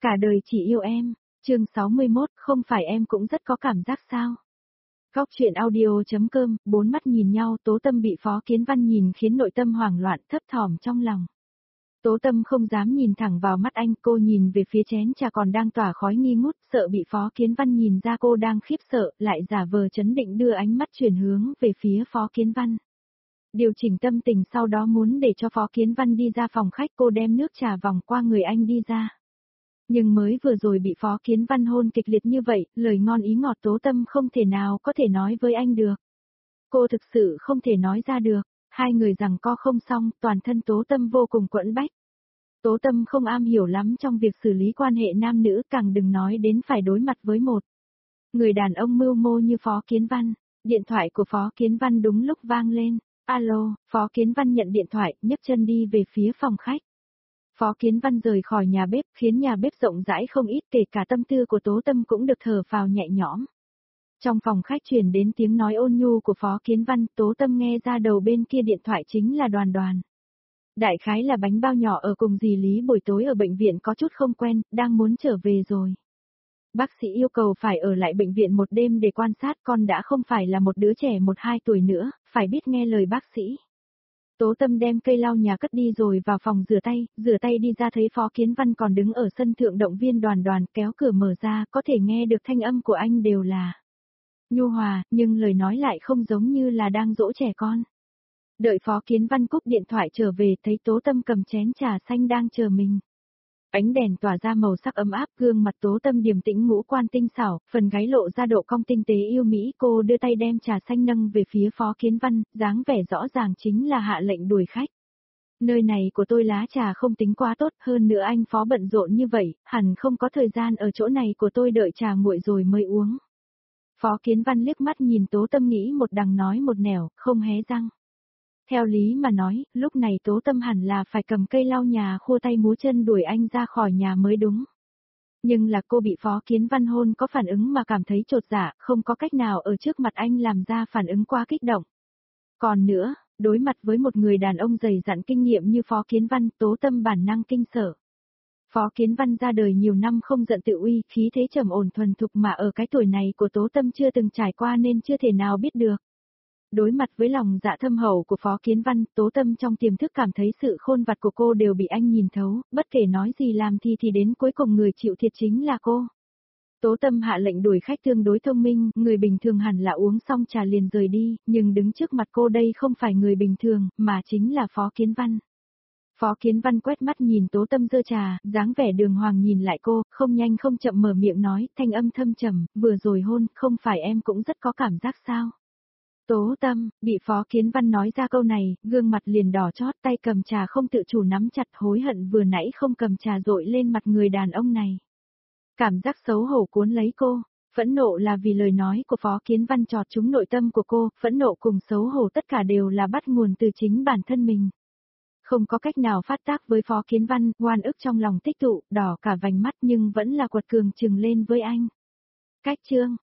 Cả đời chỉ yêu em. Chương 61, không phải em cũng rất có cảm giác sao? Góc truyện audio.com, bốn mắt nhìn nhau, Tố Tâm bị Phó Kiến Văn nhìn khiến nội tâm hoảng loạn thấp thỏm trong lòng. Tố Tâm không dám nhìn thẳng vào mắt anh, cô nhìn về phía chén trà còn đang tỏa khói nghi ngút, sợ bị Phó Kiến Văn nhìn ra cô đang khiếp sợ, lại giả vờ trấn định đưa ánh mắt chuyển hướng về phía Phó Kiến Văn. Điều chỉnh tâm tình sau đó muốn để cho Phó Kiến Văn đi ra phòng khách, cô đem nước trà vòng qua người anh đi ra. Nhưng mới vừa rồi bị Phó Kiến Văn hôn kịch liệt như vậy, lời ngon ý ngọt Tố Tâm không thể nào có thể nói với anh được. Cô thực sự không thể nói ra được, hai người giằng co không xong, toàn thân Tố Tâm vô cùng quẫn bách. Tố Tâm không am hiểu lắm trong việc xử lý quan hệ nam nữ, càng đừng nói đến phải đối mặt với một người đàn ông mưu mô như Phó Kiến Văn. Điện thoại của Phó Kiến Văn đúng lúc vang lên. Alo, Phó Kiến Văn nhận điện thoại, nhấc chân đi về phía phòng khách. Phó Kiến Văn rời khỏi nhà bếp, khiến nhà bếp rộng rãi không ít, kể cả tâm tư của Tố Tâm cũng được thở phào nhẹ nhõm. Trong phòng khách truyền đến tiếng nói ôn nhu của Phó Kiến Văn, Tố Tâm nghe ra đầu bên kia điện thoại chính là Đoàn Đoàn. Đại khái là bánh bao nhỏ ở cùng dì Lý buổi tối ở bệnh viện có chút không quen, đang muốn trở về rồi. Bác sĩ yêu cầu phải ở lại bệnh viện một đêm để quan sát, con đã không phải là một đứa trẻ 1-2 tuổi nữa, phải biết nghe lời bác sĩ. Tố Tâm đem cây lau nhà cất đi rồi vào phòng rửa tay đi ra thấy Phó Kiến Văn còn đứng ở sân thượng động viên Đoàn Đoàn, kéo cửa mở ra, có thể nghe được thanh âm của anh đều là nhu hòa, nhưng lời nói lại không giống như là đang dỗ trẻ con. Đợi Phó Kiến Văn cúp điện thoại trở về, thấy Tố Tâm cầm chén trà xanh đang chờ mình. Ánh đèn tỏa ra màu sắc ấm áp, gương mặt Tố Tâm điềm tĩnh ngũ quan tinh xảo, phần gáy lộ ra độ cong tinh tế yêu mỹ, cô đưa tay đem trà xanh nâng về phía Phó Kiến Văn, dáng vẻ rõ ràng chính là hạ lệnh đuổi khách. Nơi này của tôi lá trà không tính quá tốt, hơn nữa anh Phó bận rộn như vậy, hẳn không có thời gian ở chỗ này của tôi đợi trà nguội rồi mới uống. Phó Kiến Văn liếc mắt nhìn Tố Tâm nghĩ một đằng nói một nẻo, không hé răng. Theo lý mà nói, lúc này Tố Tâm hẳn là phải cầm cây lau nhà khua tay múa chân đuổi anh ra khỏi nhà mới đúng. Nhưng là cô bị Phó Kiến Văn hôn có phản ứng mà cảm thấy chột dạ, không có cách nào ở trước mặt anh làm ra phản ứng quá kích động. Còn nữa, đối mặt với một người đàn ông dày dặn kinh nghiệm như Phó Kiến Văn, Tố Tâm bản năng kinh sợ. Phó Kiến Văn ra đời nhiều năm không giận tự uy, khí thế trầm ổn thuần thục mà ở cái tuổi này của Tố Tâm chưa từng trải qua nên chưa thể nào biết được. Đối mặt với lòng dạ thâm hậu của Phó Kiến Văn, Tố Tâm trong tiềm thức cảm thấy sự khôn vặt của cô đều bị anh nhìn thấu, bất kể nói gì làm thì đến cuối cùng người chịu thiệt chính là cô. Tố Tâm hạ lệnh đuổi khách tương đối thông minh, người bình thường hẳn là uống xong trà liền rời đi, nhưng đứng trước mặt cô đây không phải người bình thường, mà chính là Phó Kiến Văn. Phó Kiến Văn quét mắt nhìn Tố Tâm giơ trà, dáng vẻ đường hoàng nhìn lại cô, không nhanh không chậm mở miệng nói, thanh âm thâm trầm, vừa rồi hôn, không phải em cũng rất có cảm giác sao? Tố Tâm, bị Phó Kiến Văn nói ra câu này, gương mặt liền đỏ chót, tay cầm trà không tự chủ nắm chặt, hối hận vừa nãy không cầm trà dội lên mặt người đàn ông này. Cảm giác xấu hổ cuốn lấy cô, phẫn nộ là vì lời nói của Phó Kiến Văn chọt trúng nội tâm của cô, phẫn nộ cùng xấu hổ tất cả đều là bắt nguồn từ chính bản thân mình. Không có cách nào phát tác với Phó Kiến Văn, oan ức trong lòng tích tụ, đỏ cả vành mắt nhưng vẫn là quật cường trừng lên với anh. Cách chương